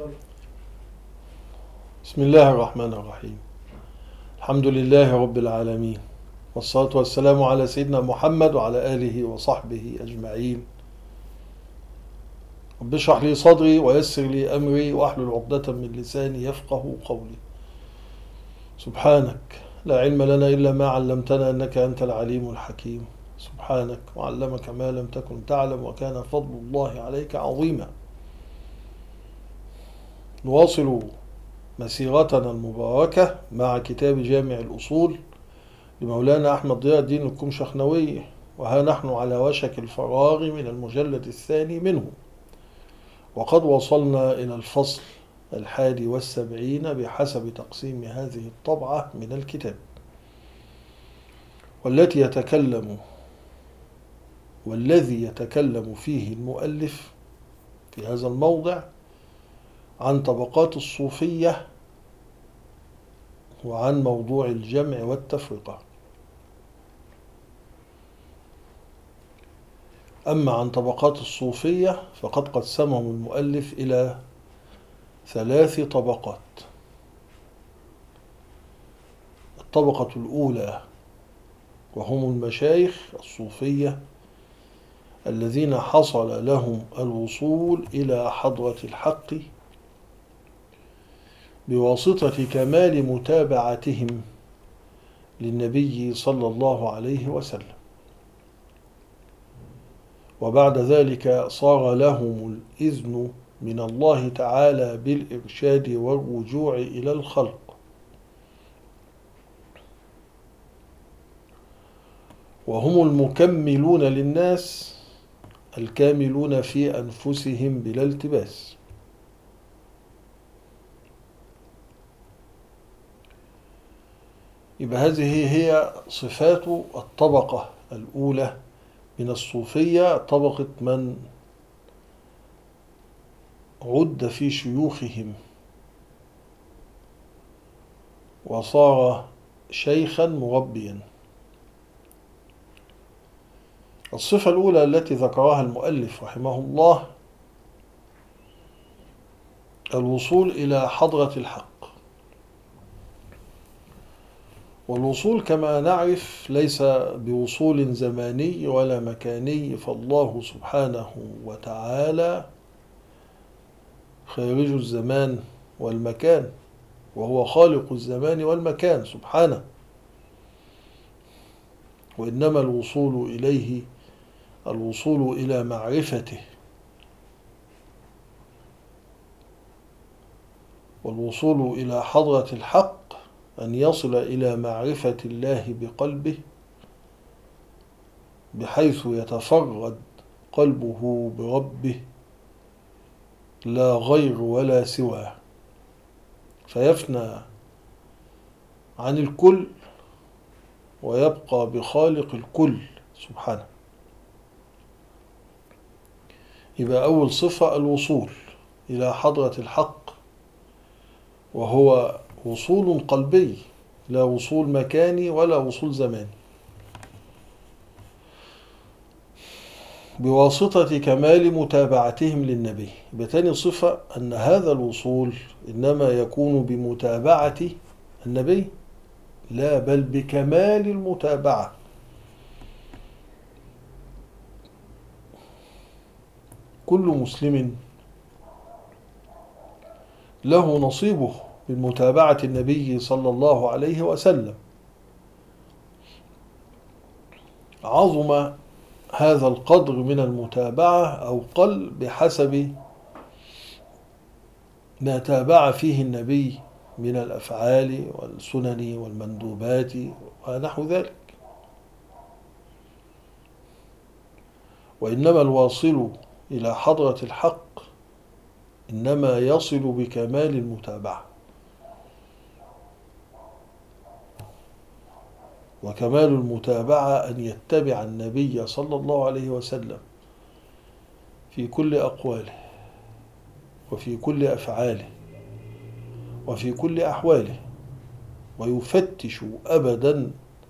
بسم الله الرحمن الرحيم. الحمد لله رب العالمين، والصلاة والسلام على سيدنا محمد وعلى آله وصحبه أجمعين. رب اشرح لي صدري ويسر لي أمري واحلل عقدة من لساني يفقه قولي. سبحانك لا علم لنا إلا ما علمتنا إنك أنت العليم الحكيم. سبحانك وعلمك ما لم تكن تعلم وكان فضل الله عليك عظيما. نواصل مسيرتنا المباركة مع كتاب جامع الأصول لمولانا أحمد ضياء الدين الكمشخنوي، وها نحن على وشك الفراغ من المجلد الثاني منه، وقد وصلنا إلى الفصل 71 بحسب تقسيم هذه الطبعة من الكتاب، والذي يتكلم فيه المؤلف في هذا الموضع عن طبقات الصوفية وعن موضوع الجمع والتفرقة. أما عن طبقات الصوفية فقد قسمهم المؤلف إلى 3 طبقات. الطبقة الأولى وهم المشايخ الصوفية الذين حصل لهم الوصول إلى حضرة الحق بواسطة كمال متابعتهم للنبي صلى الله عليه وسلم، وبعد ذلك صار لهم الإذن من الله تعالى بالإرشاد والرجوع إلى الخلق، وهم المكملون للناس الكاملون في أنفسهم بلا التباس. يبقى هذه هي صفات الطبقة الأولى من الصوفية، طبقة من عد في شيوخهم وصار شيخا مربيا. الصفة الأولى التي ذكرها المؤلف رحمه الله الوصول إلى حضرة الحق. والوصول كما نعرف ليس بوصول زماني ولا مكاني، فالله سبحانه وتعالى خارج الزمان والمكان، وهو خالق الزمان والمكان سبحانه، وإنما الوصول إليه الوصول إلى معرفته، والوصول إلى حضرة الحق أن يصل إلى معرفة الله بقلبه بحيث يتفرد قلبه بربه لا غير ولا سواه، فيفنى عن الكل ويبقى بخالق الكل سبحانه. يبقى أول صفة الوصول إلى حضرة الحق، وهو وصول قلبي لا وصول مكاني ولا وصول زماني، بواسطة كمال متابعتهم للنبي. بتاني صفة أن هذا الوصول إنما يكون بمتابعة النبي، لا بل بكمال المتابعة. كل مسلم له نصيبه من متابعة النبي صلى الله عليه وسلم. عظم هذا القدر من المتابعة أو قل بحسب ما تابع فيه النبي من الأفعال والسنن والمندوبات ونحو ذلك. وإنما الواصل إلى حضرة الحق إنما يصل بكمال المتابعة، وكمال المتابعة أن يتبع النبي صلى الله عليه وسلم في كل أقواله وفي كل أفعاله وفي كل أحواله، ويفتش أبدا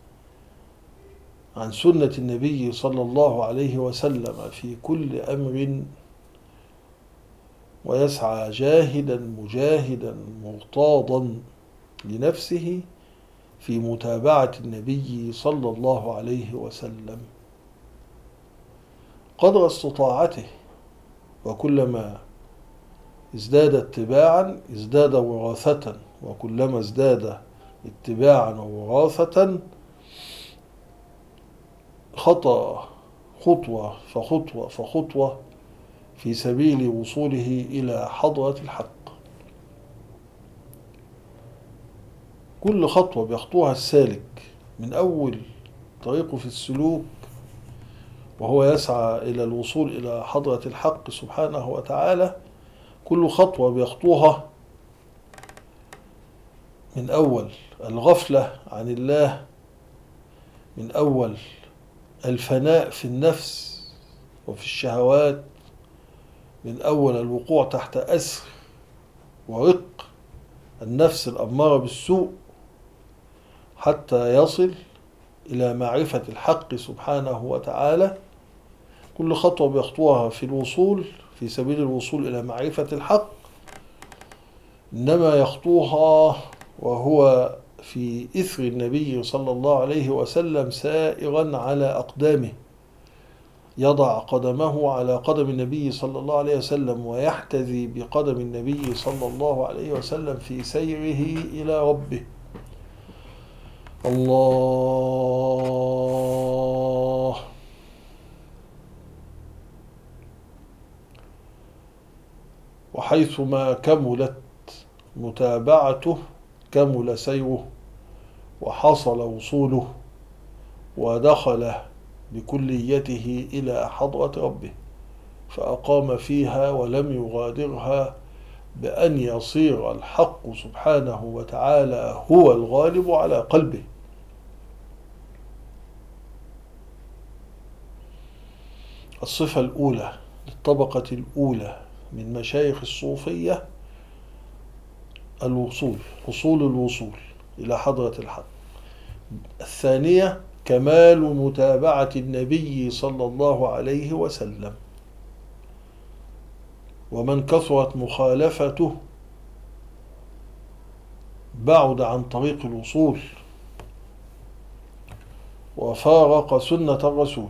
عن سنة النبي صلى الله عليه وسلم في كل أمر ويسعى جاهدا مجاهدا مغتاظا لنفسه في متابعة النبي صلى الله عليه وسلم قدر استطاعته، وكلما ازداد اتباعا ازداد وراثة، وكلما ازداد اتباعا ووراثة خطأ خطوة فخطوة فخطوة في سبيل وصوله إلى حضرة الحق. كل خطوة بيخطوها السالك من أول طريقه في السلوك وهو يسعى إلى الوصول إلى حضرة الحق سبحانه وتعالى، كل خطوة بيخطوها من أول الغفلة عن الله، من أول الفناء في النفس وفي الشهوات، من أول الوقوع تحت أسر ورق النفس الأمارة بالسوء، حتى يصل إلى معرفة الحق سبحانه وتعالى. كل خطوة بيخطوها في الوصول في سبيل الوصول إلى معرفة الحق إنما يخطوها وهو في إثر النبي صلى الله عليه وسلم سائرا على أقدامه، يضع قدمه على قدم النبي صلى الله عليه وسلم ويحتذي بقدم النبي صلى الله عليه وسلم في سيره إلى ربه. الله. وحيثما كملت متابعته كمل سيره وحصل وصوله ودخل بكليته إلى حضرة ربه، فأقام فيها ولم يغادرها بأن يصير الحق سبحانه وتعالى هو الغالب على قلبه. الصفة الأولى للطبقة الأولى من مشايخ الصوفية الوصول، حصول الوصول إلى حضرة الحق. الثانية كمال متابعة النبي صلى الله عليه وسلم، ومن كثرت مخالفته بعد عن طريق الوصول وفارق سنة الرسول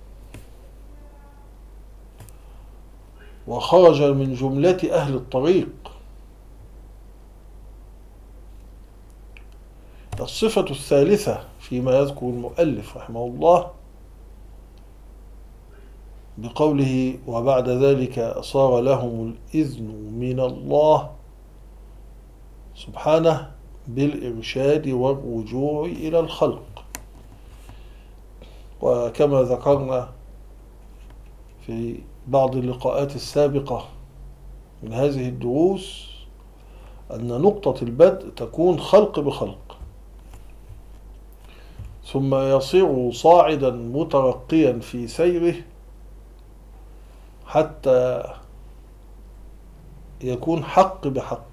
وخرج من جملة أهل الطريق. الصفة الثالثة فيما يذكر المؤلف رحمه الله بقوله وبعد ذلك صار لهم الإذن من الله سبحانه بالإرشاد والرجوع إلى الخلق. وكما ذكرنا في بعض اللقاءات السابقة من هذه الدروس أن نقطة البدء تكون خلق بخلق، ثم يصير صاعدا مترقيا في سيره حتى يكون حق بحق،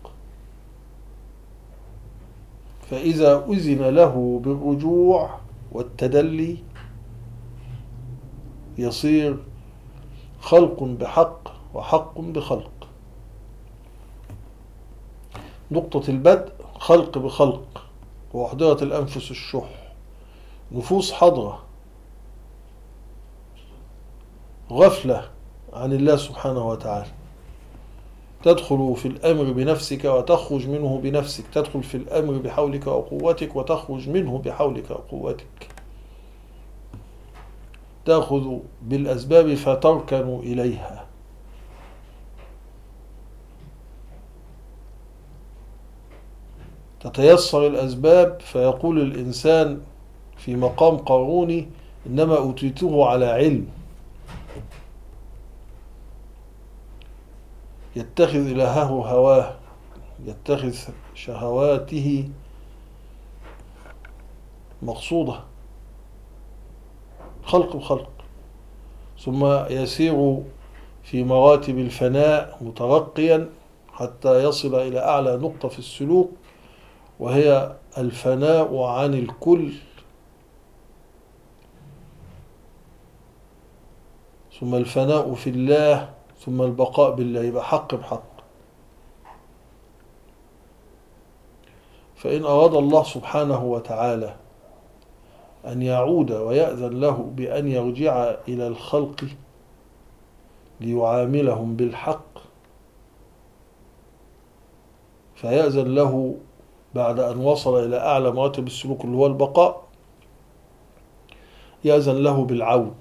فإذا أذن له بالرجوع والتدلي يصير خلق بحق وحق بخلق. نقطة البدء خلق بخلق، وأحضرت الأنفس الشح، نفوس حضرة، غفلة عن الله سبحانه وتعالى، تدخل في الأمر بنفسك وتخرج منه بنفسك، تدخل في الأمر بحولك وقوتك وتخرج منه بحولك وقوتك، تأخذ بالأسباب فتركن إليها. تتيسر الأسباب فيقول الإنسان في مقام قاروني إنما أوتيته على علم، يتخذ إلهه هواه، يتخذ شهواته مقصودة، خلق بخلق، ثم يسير في مراتب الفناء مترقيا حتى يصل إلى أعلى نقطة في السلوك وهي الفناء عن الكل، ثم الفناء في الله، ثم البقاء بالله، يبقى حق بحق. فإن أراد الله سبحانه وتعالى أن يعود ويأذن له بأن يرجع إلى الخلق ليعاملهم بالحق، فيأذن له بعد أن وصل إلى أعلى مراتب السلوك اللي هو البقاء، يأذن له بالعود.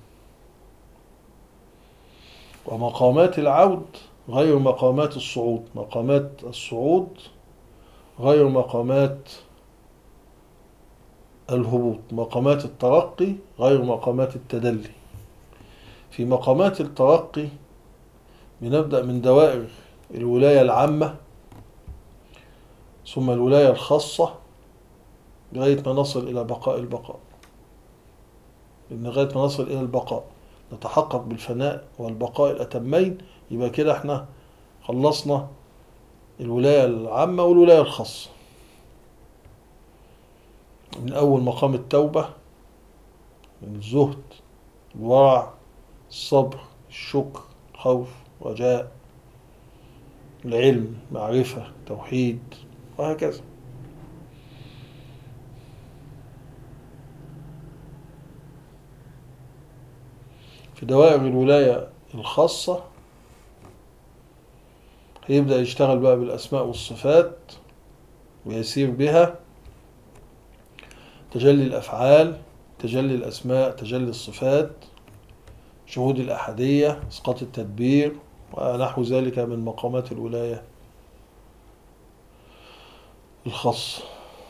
ومقامات العود غير مقامات الصعود، مقامات الصعود غير مقامات الهبوط، مقامات الترقي غير مقامات التدلي. في مقامات الترقي بنبدأ من دوائر الولاية العامة ثم الولاية الخاصة لغاية ما نصل إلى بقاء البقاء. لغاية ما نصل إلى البقاء نتحقق بالفناء والبقاء الأتمين، يبقى كده احنا خلصنا الولاية العامة والولاية الخاصة. من أول مقام التوبة، من الزهد، الورع، الصبر، الشكر، الخوف، رجاء، العلم، معرفة، توحيد، وهكذا. في دوائر الولاية الخاصة هيبدأ يشتغل بقى بالأسماء والصفات ويسير بها، تجلي الأفعال، تجلي الأسماء، تجلي الصفات، شهود الأحدية، إسقاط التدبير، ونحو ذلك من مقامات الولاية الخاصة.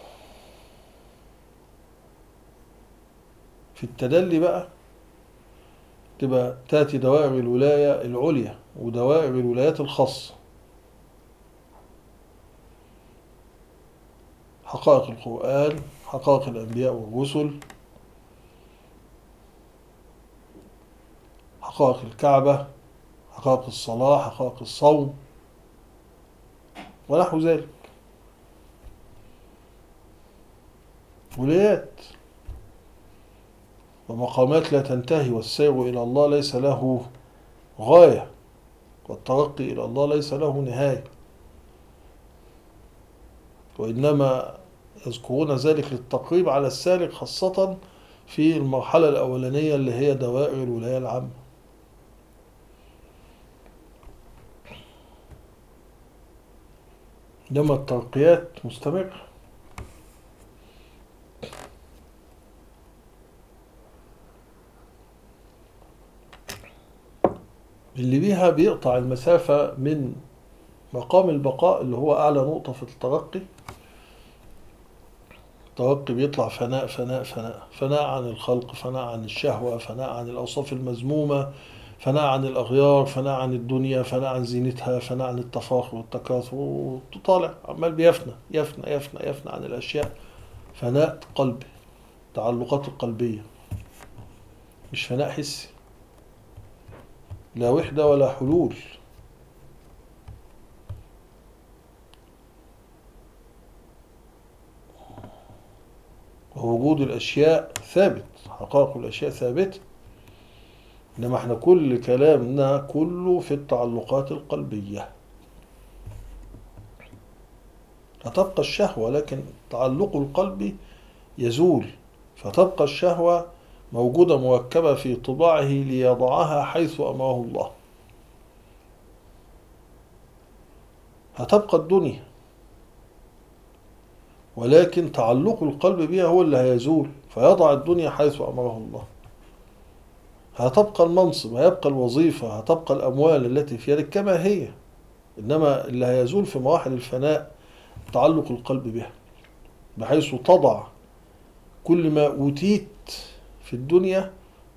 في التدلي بقى تبقى تأتي دوائر الولاية العليا ودوائر الولايات الخاصة، حقائق القرآن، حقائق الأنبياء والرسل، حقائق الكعبة، حقائق الصلاة، حقائق الصوم، ونحو ذلك. ولايات ومقامات لا تنتهي، والسير إلى الله ليس له غاية، والترقي إلى الله ليس له نهاية، وإنما يذكرون ذلك للتقريب على السالك، خاصة في المرحلة الأولانية اللي هي دوائر الولاية العامة. إنما الترقيات مستمرة. اللي بيها بيقطع المسافة من مقام البقاء اللي هو أعلى نقطة في الترقي. الترقي بيطلع فناء فناء فناء، فناء عن الخلق، فناء عن الشهوة، فناء عن الأوصاف المذمومة، فناء عن الأغيار، فناء عن الدنيا، فناء عن زينتها، فناء عن التفاخر والتكاثر، وطالع عمال بيفنى يفنى يفنى يفنى عن الأشياء. فناء قلبي، تعلقات القلبية، مش فناء حسي، لا وحدة ولا حلول. ووجود الأشياء ثابت، حقائق الأشياء ثابتة، إنما احنا كل كلامنا كله في التعلقات القلبية. هتبقى الشهوة لكن تعلق القلب يزول، فتبقى الشهوة موجودة مركبة في طباعه ليضعها حيث أمره الله. هتبقى الدنيا ولكن تعلق القلب بها هو اللي هيزول، فيضع الدنيا حيث أمره الله. هتبقى المنصب، هيبقى الوظيفة، هتبقى الأموال التي في يدك كما هي، إنما اللي هيزول في مراحل الفناء تعلق القلب بها، بحيث تضع كل ما أوتيت في الدنيا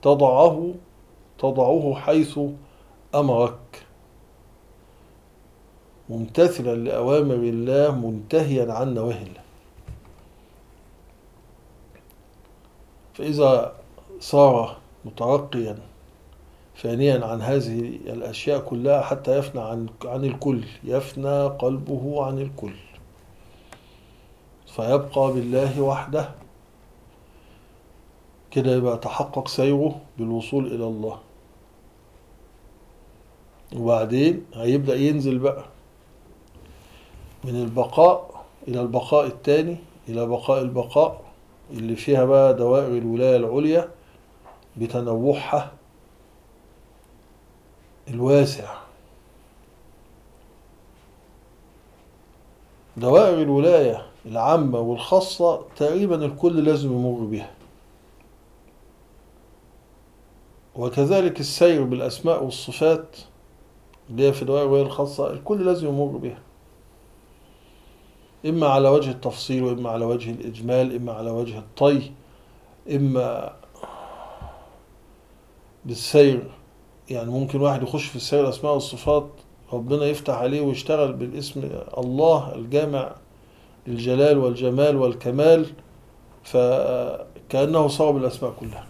تضعه حيث أمرك، ممتثلا لأوامر الله، منتهيا عن نواهي الله. فإذا صار مترقيا فانيا عن هذه الأشياء كلها حتى يفنى عن الكل، يفنى قلبه عن الكل، فيبقى بالله وحده، كده يبقى تحقق سيره بالوصول إلى الله. وبعدين هيبدأ ينزل بقى من البقاء إلى البقاء التاني، إلى بقاء البقاء اللي فيها بقى دوائر الولاية العليا بتنوعها الواسع. دوائر الولاية العامة والخاصة تقريبا الكل لازم يمر بها، وكذلك السير بالأسماء والصفات اللي هي في دوائر الولاية الخاصة الكل لازم يمر بها، إما على وجه التفصيل وإما على وجه الإجمال، إما على وجه الطي، إما بالسير. يعني ممكن واحد يخش في السير الأسماء والصفات ربنا يفتح عليه ويشتغل بالاسم الله الجامع للجلال والجمال والكمال، فكأنه صار بالأسماء كلها.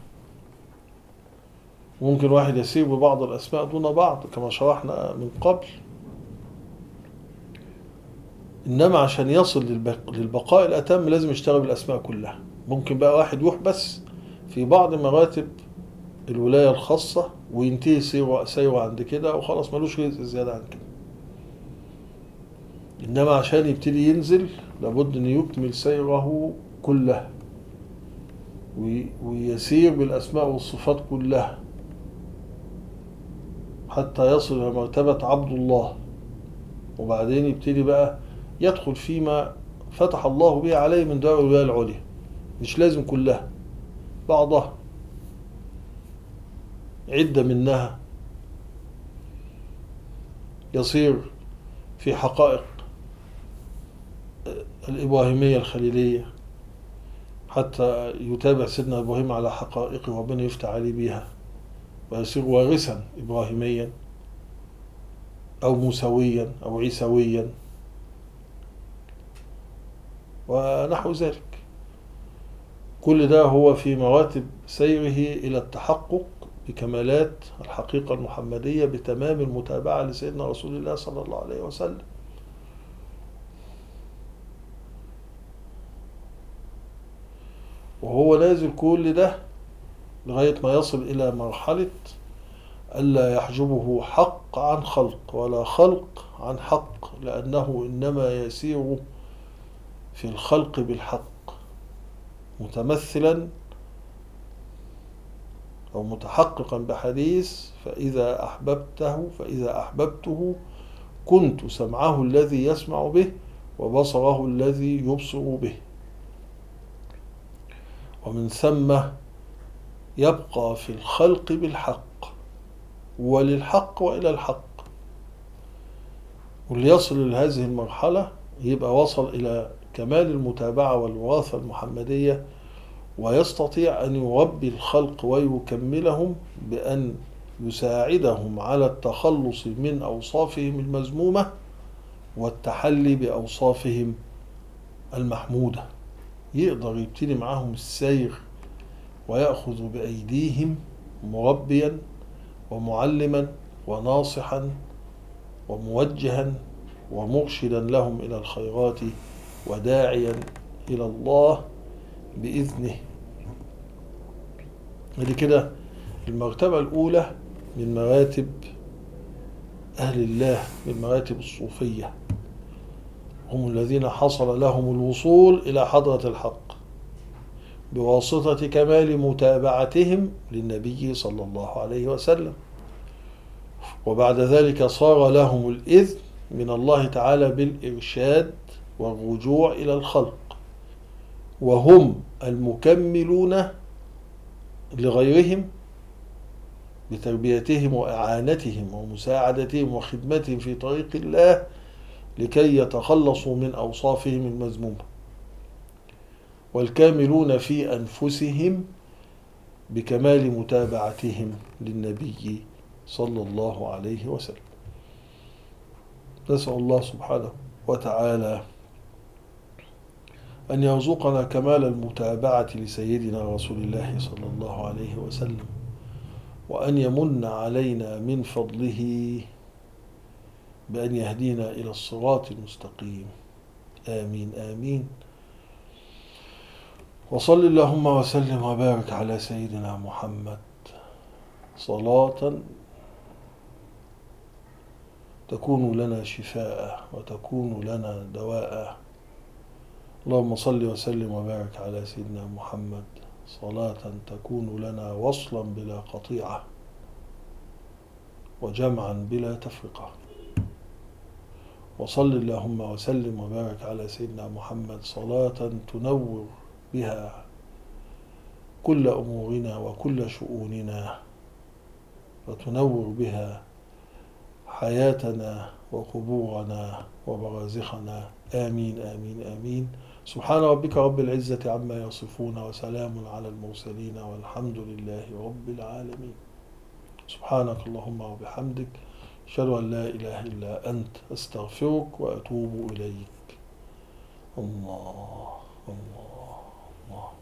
ممكن واحد يسير ببعض الأسماء دون بعض كما شرحنا من قبل. إنما عشان يصل للبقاء الأتم لازم يشتغل بالأسماء كلها. ممكن بقى واحد يحبس في بعض مراتب الولاية الخاصة وينتهي سيره عند كده وخلاص ملوش رزق زيادة عن كده. إنما عشان يبتدي ينزل لابد أن يكمل سيره كله ويسير بالأسماء والصفات كلها حتى يصل إلى مرتبة عبد الله، وبعدين يبتدي بقى يدخل فيما فتح الله به عليه من دار الولاية العليا. مش لازم كلها، بعضها، عدة منها يصير في حقائق الإبراهيمية الخليلية حتى يتابع سيدنا إبراهيم على حقائقه وربنا يفتح عليه بيها ويصير وارثا إبراهيميا أو موسويا أو عيسويا ونحو ذلك. كل ده هو في مراتب سيره إلى التحقق بكمالات الحقيقة المحمدية بتمام المتابعة لسيدنا رسول الله صلى الله عليه وسلم. وهو نازل كل ده لغاية ما يصل إلى مرحلة ألا يحجبه حق عن خلق ولا خلق عن حق، لأنه إنما يسير في الخلق بالحق متمثلا أو متحققا بحديث فإذا أحببته كنت سمعه الذي يسمع به وبصره الذي يبصر به، ومن ثم يبقى في الخلق بالحق وللحق وإلى الحق. واللي يصل لهذه المرحلة يبقى وصل إلى كمال المتابعة والوراثة المحمدية، ويستطيع أن يربي الخلق ويكملهم بأن يساعدهم على التخلص من أوصافهم المذمومة والتحلي بأوصافهم المحمودة. يقدر يبتدي معهم السير ويأخذ بأيديهم مربيا ومعلما وناصحا وموجها ومرشدا لهم إلى الخيرات وداعيا إلى الله بإذنه. هذه كده المرتبة الأولى من مراتب أهل الله، من مراتب الصوفية، هم الذين حصل لهم الوصول إلى حضرة الحق بواسطة كمال متابعتهم للنبي صلى الله عليه وسلم، وبعد ذلك صار لهم الإذن من الله تعالى بالإرشاد والرجوع إلى الخلق، وهم المكملون لغيرهم بتربيتهم وإعانتهم ومساعدتهم وخدمتهم في طريق الله لكي يتخلصوا من أوصافهم المذمومة، والكاملون في أنفسهم بكمال متابعتهم للنبي صلى الله عليه وسلم. نسأل الله سبحانه وتعالى أن يرزقنا كمال المتابعة لسيدنا رسول الله صلى الله عليه وسلم، وأن يمن علينا من فضله بأن يهدينا إلى الصراط المستقيم. آمين آمين. وصل اللهم وسلم وبارك على سيدنا محمد صلاة تكون لنا شفاء وتكون لنا دواء اللهم صل وسلم وبارك على سيدنا محمد صلاة تكون لنا وصلا بلا قطيعة وجمعا بلا تفرقة. وصل اللهم وسلم وبارك على سيدنا محمد صلاة تنور بها كل أمورنا وكل شؤوننا، وتنور بها حياتنا وقبورنا وبرازخنا. آمين آمين آمين. سبحان ربك رب العزة عما يصفون، وسلام على المرسلين، والحمد لله رب العالمين. سبحانك اللهم وبحمدك، أشهد أن لا إله إلا أنت، أستغفرك وأتوب إليك. الله الله الله.